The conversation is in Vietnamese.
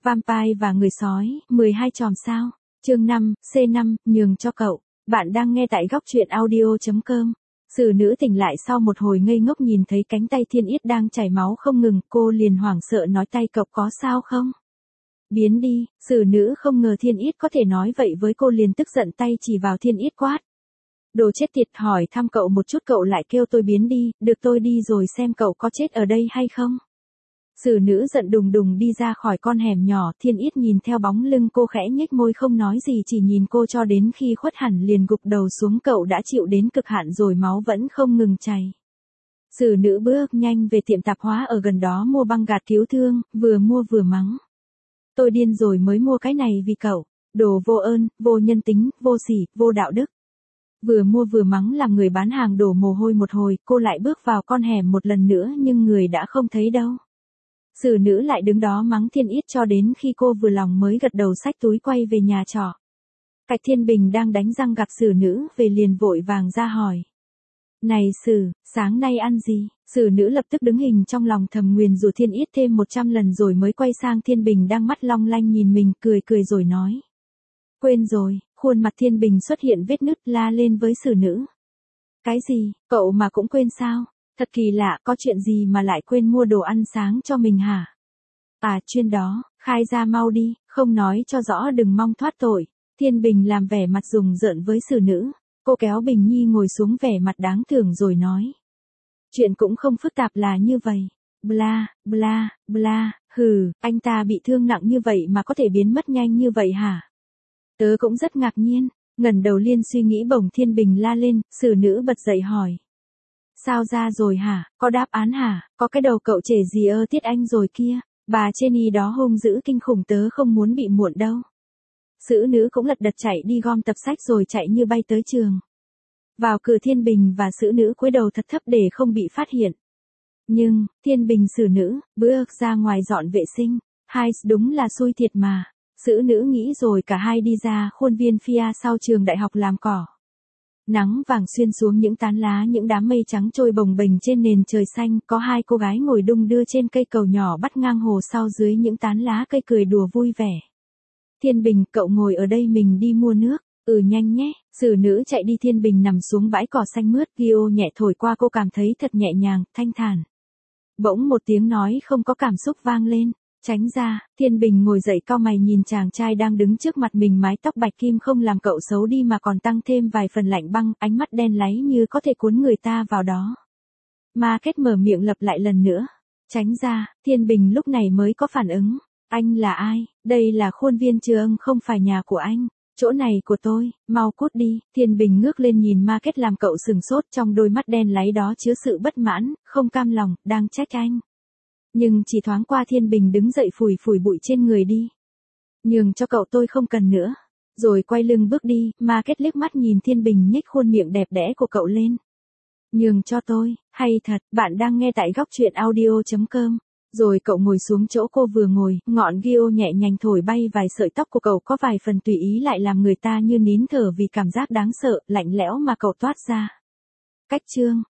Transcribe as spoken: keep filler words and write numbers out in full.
Vampire và người sói, mười hai chòm sao. Chương năm, xê năm, nhường cho cậu. Bạn đang nghe tại góc truyện audio chấm com. Sử nữ tỉnh lại sau một hồi ngây ngốc nhìn thấy cánh tay Thiên Yết đang chảy máu không ngừng, cô liền hoảng sợ nói tay cậu có sao không? Biến đi, sử nữ không ngờ Thiên Yết có thể nói vậy với cô liền tức giận tay chỉ vào Thiên Yết quát. Đồ chết tiệt, hỏi thăm cậu một chút cậu lại kêu tôi biến đi, được tôi đi rồi xem cậu có chết ở đây hay không? Sử nữ giận đùng đùng đi ra khỏi con hẻm nhỏ, Thiên Yết nhìn theo bóng lưng cô khẽ nhếch môi không nói gì chỉ nhìn cô cho đến khi khuất hẳn liền gục đầu xuống, cậu đã chịu đến cực hạn rồi máu vẫn không ngừng chảy. Sử nữ bước nhanh về tiệm tạp hóa ở gần đó mua băng gạc cứu thương, vừa mua vừa mắng. Tôi điên rồi mới mua cái này vì cậu, đồ vô ơn, vô nhân tính, vô sỉ, vô đạo đức. Vừa mua vừa mắng làm người bán hàng đổ mồ hôi một hồi, cô lại bước vào con hẻm một lần nữa nhưng người đã không thấy đâu. Sử nữ lại đứng đó mắng Thiên Yết cho đến khi cô vừa lòng mới gật đầu xách túi quay về nhà trọ. Cạch Thiên Bình đang đánh răng gặp sử nữ về liền vội vàng ra hỏi. Này Sử, sáng nay ăn gì? Sử nữ lập tức đứng hình trong lòng thầm nguyền rủa Thiên Yết thêm một trăm lần rồi mới quay sang Thiên Bình đang mắt long lanh nhìn mình cười cười rồi nói. Quên rồi, khuôn mặt Thiên Bình xuất hiện vết nứt la lên với sử nữ. Cái gì, cậu mà cũng quên sao? Thật kỳ lạ, có chuyện gì mà lại quên mua đồ ăn sáng cho mình hả? À, chuyên đó, khai ra mau đi, không nói cho rõ đừng mong thoát tội. Thiên Bình làm vẻ mặt rùng rợn với sử nữ. Cô kéo Bình Nhi ngồi xuống vẻ mặt đáng thương rồi nói. Chuyện cũng không phức tạp là như vậy. Bla, bla, bla, hừ, anh ta bị thương nặng như vậy mà có thể biến mất nhanh như vậy hả? Tớ cũng rất ngạc nhiên, ngẩng đầu liên suy nghĩ bỗng Thiên Bình la lên, sử nữ bật dậy hỏi. Sao ra rồi hả, có đáp án hả, có cái đầu cậu trẻ gì ơ Tiết Anh rồi kia, bà Jenny đó hung dữ kinh khủng tớ không muốn bị muộn đâu. Sử nữ cũng lật đật chạy đi gom tập sách rồi chạy như bay tới trường. Vào cửa Thiên Bình và sử nữ cúi đầu thật thấp để không bị phát hiện. Nhưng, Thiên Bình sử nữ, bước ra ngoài dọn vệ sinh, hai đúng là xui thiệt mà. Sử nữ nghĩ rồi cả hai đi ra khuôn viên Fia sau trường đại học làm cỏ. Nắng vàng xuyên xuống những tán lá, những đám mây trắng trôi bồng bềnh trên nền trời xanh, có hai cô gái ngồi đung đưa trên cây cầu nhỏ bắt ngang hồ sau dưới những tán lá cây cười đùa vui vẻ. Thiên Bình, cậu ngồi ở đây mình đi mua nước, ừ nhanh nhé, sử nữ chạy đi. Thiên Bình nằm xuống bãi cỏ xanh mướt, Gio nhẹ thổi qua cô cảm thấy thật nhẹ nhàng, thanh thản. Bỗng một tiếng nói không có cảm xúc vang lên. Tránh ra, Thiên Bình ngồi dậy cau mày nhìn chàng trai đang đứng trước mặt mình, mái tóc bạch kim không làm cậu xấu đi mà còn tăng thêm vài phần lạnh băng, ánh mắt đen láy như có thể cuốn người ta vào đó. Market mở miệng lặp lại lần nữa. Tránh ra, Thiên Bình lúc này mới có phản ứng. Anh là ai? Đây là khuôn viên trường không phải nhà của anh. Chỗ này của tôi, mau cút đi. Thiên Bình ngước lên nhìn Market làm cậu sừng sốt, trong đôi mắt đen láy đó chứa sự bất mãn, không cam lòng, đang trách anh. Nhưng chỉ thoáng qua Thiên Bình đứng dậy phủi phủi bụi trên người đi. Nhường cho cậu tôi không cần nữa. Rồi quay lưng bước đi, Market liếc mắt nhìn Thiên Bình nhếch khuôn miệng đẹp đẽ của cậu lên. Nhường cho tôi, hay thật, bạn đang nghe tại góc truyện audio chấm com. Rồi cậu ngồi xuống chỗ cô vừa ngồi, ngọn Gio nhẹ nhàng thổi bay vài sợi tóc của cậu có vài phần tùy ý lại làm người ta như nín thở vì cảm giác đáng sợ, lạnh lẽo mà cậu toát ra. Cách chương.